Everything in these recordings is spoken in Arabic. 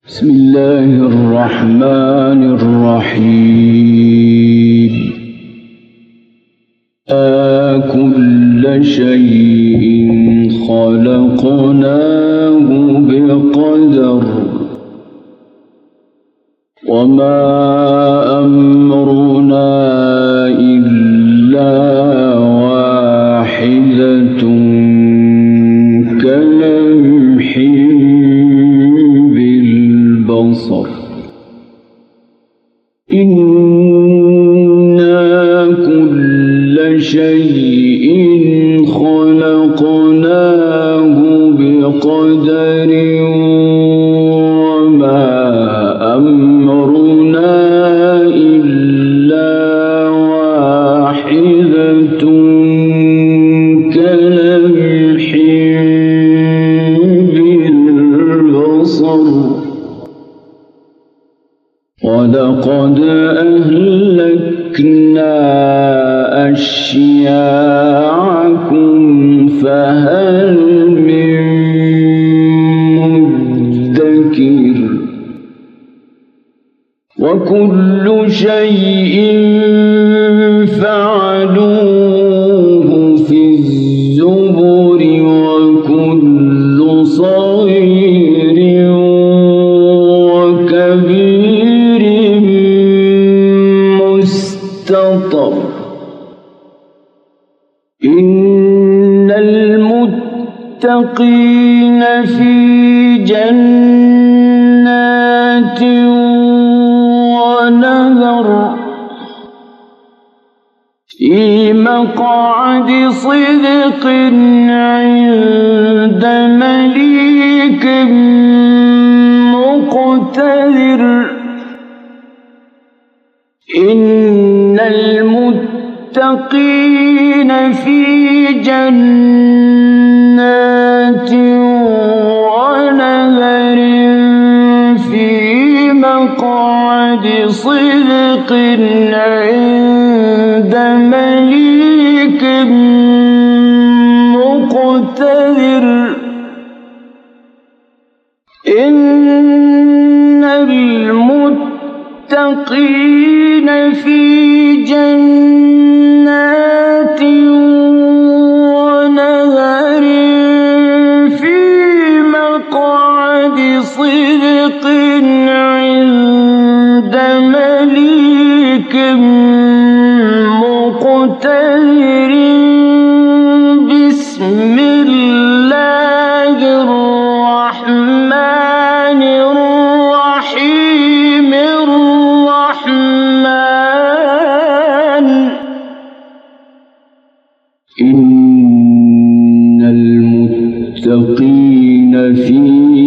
بسم الله الرحمن الرحيم. كل شيء خلقناه بقدر وما أمرنا إلا واحدة كلمح بالبصر. إنا كل شيء خلقناه بقدر وما أمرنا إلا واحدة كلمح بالبصر. ولقد أهلكنا أشياعكم فهل من مدكر. وكل شيء فعلوه في الزبر وكل صغير وكبير مستطر. إن المتقين في جنات ونهر في مقعد صدق عند مليك مقتدر. إن المتقين في جنات ونهر في مقعد صدق عند مليك مقتدر. إن المتقين في جنات ونهر في مقعد صدق عند مليك مقتدر. بسم الله الرحمن الرحيم. إن المتقين في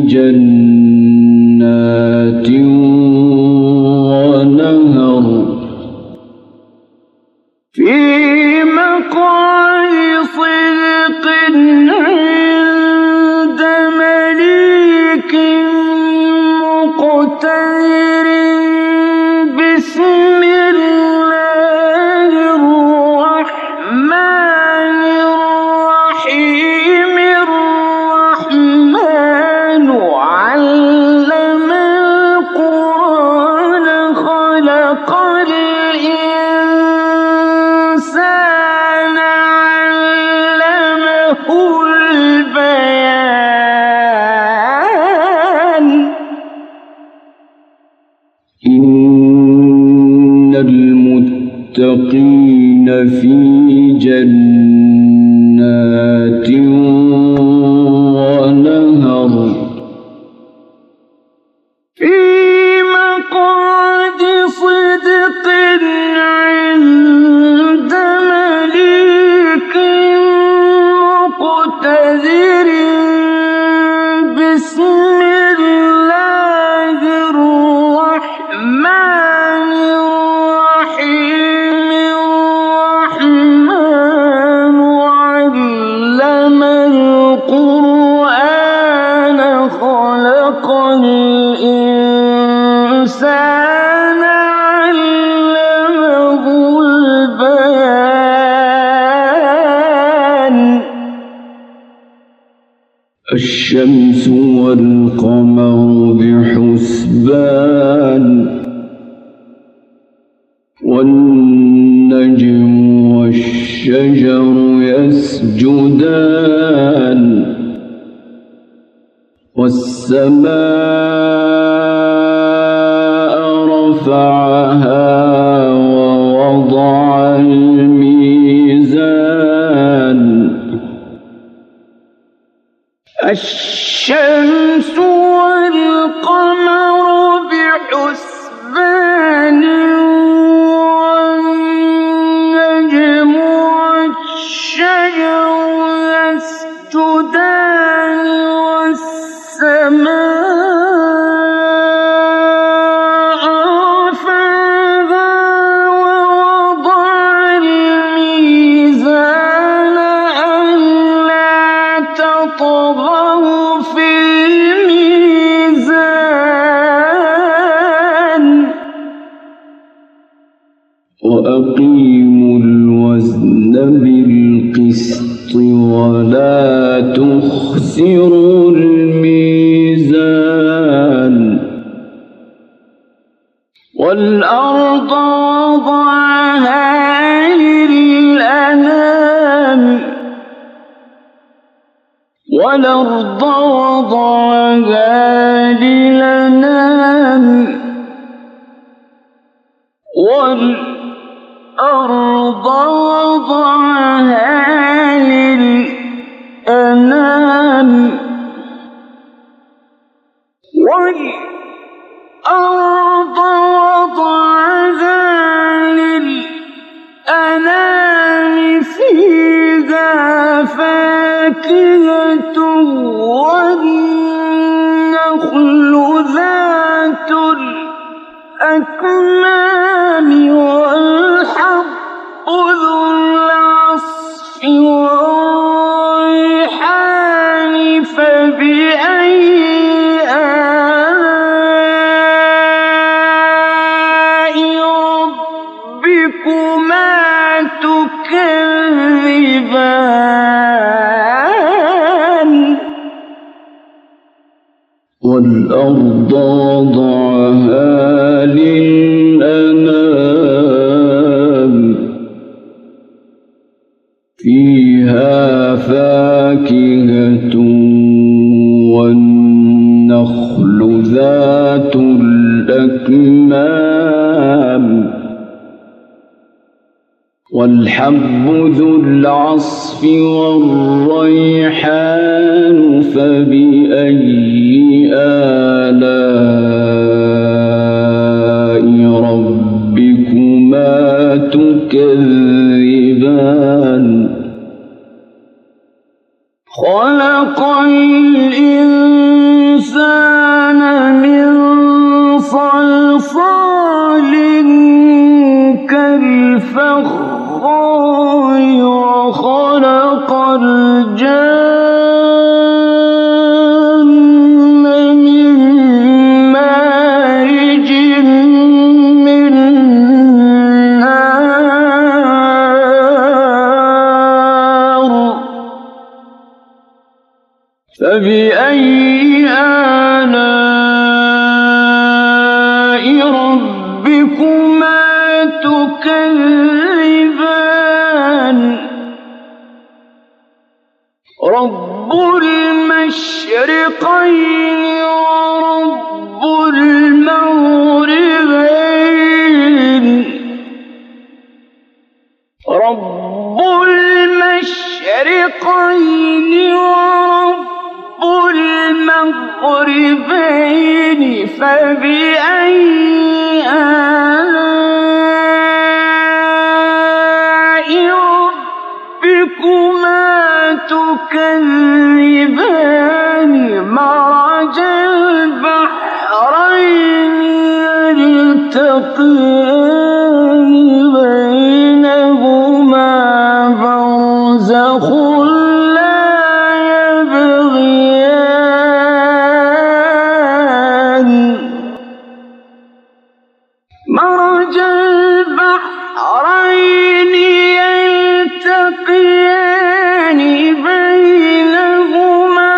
جنات ونهر في مقعد صدق عند مليك مقتدر. بسم الله الرحمن الرحيم. الرحمن علم القرآن خلق الإنسان علمه البيان. إن المتقين في جنات ونهر في مقعد صدق عند مليك مقتدر. بسم الله الرحمن الرحيم. الرحمن علم القرآن خلق الإنسان علمه البيان. الشمس والقمر بحسبان. والشجر يسجدان والسماء رفعها ووضع الميزان الشمس والقمر بحسبان والنجم والشجر يسجدان والسماء رفعها ووضع الميزان ألا تطغوا في الميزان وأقيموا الوزن بالقسط ولا تخسروا الميزان والأرض وضعها للأنام والأرض وضعها للأنام والأرض وضعها للأنام والأرض وضعها للأنام فيها فاكهة والنخل ذات الأكمام والحب ذو العصف والريحان فبأي آلاء ربكما تكذبان والأرض وضعها للأنام فيها فاكهة والنخل ذات الأكمام والحب ذو العصف والريحان فبأي آلاء ربكما تكذبان خلق الإنسان من صلصال كالفخار وخلق الجن من مارج من نار فبأي آلاء ربكما تكذبان رب المشرقين ورب المغربين رب المشرقين ورب المغربين فبأي آلاء ربكما تكذبان مرج البحرين يلتقيان بينهما برزخ لا يبغيان مرج البحرين يلتقيان بينهما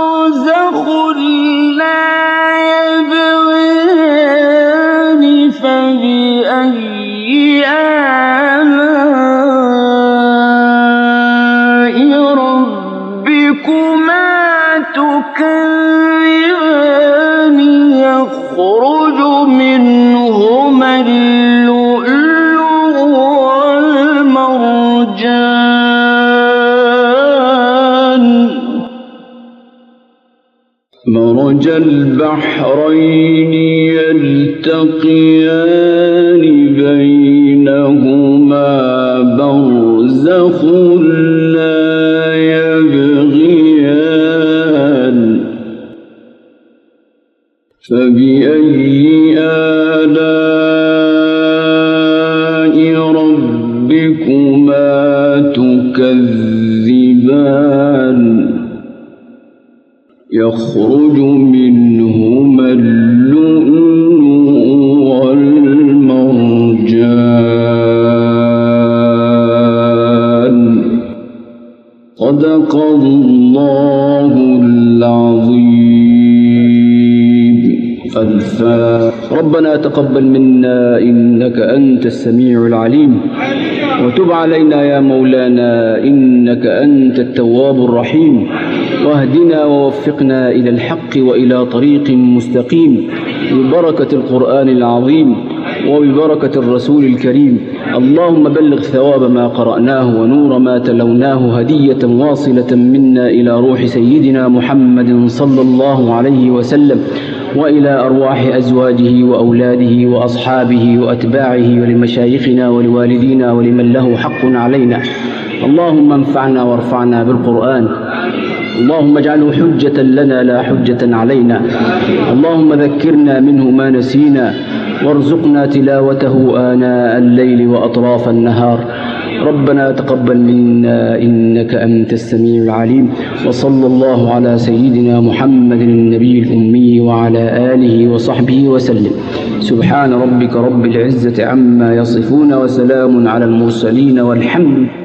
برزخ لا يبغيان مرج البحرين يلتقيان بينهما برزخ لا يبغيان فبأي آلاء ربكما تكذبان يخرج منهما اللؤلؤ والمرجان صدق الله العظيم. ربنا تقبل منا إنك أنت السميع العليم وتب علينا يا مولانا إنك أنت التواب الرحيم واهدنا ووفقنا إلى الحق وإلى طريق مستقيم ببركة القرآن العظيم وببركة الرسول الكريم. اللهم بلغ ثواب ما قرأناه ونور ما تلوناه هدية واصلة منا إلى روح سيدنا محمد صلى الله عليه وسلم وإلى أرواح أزواجه وأولاده وأصحابه وأتباعه ولمشايخنا ولوالدينا ولمن له حق علينا. اللهم انفعنا وارفعنا بالقرآن. اللهم اجعله حجة لنا لا حجة علينا. اللهم ذكرنا منه ما نسينا وارزقنا تلاوته آناء الليل وأطراف النهار. ربنا تقبل منا إنك أنت السميع العليم وصلى الله على سيدنا محمد النبي الأمي وعلى آله وصحبه وسلم. سبحان ربك رب العزة عما يصفون وسلام على المرسلين والحمد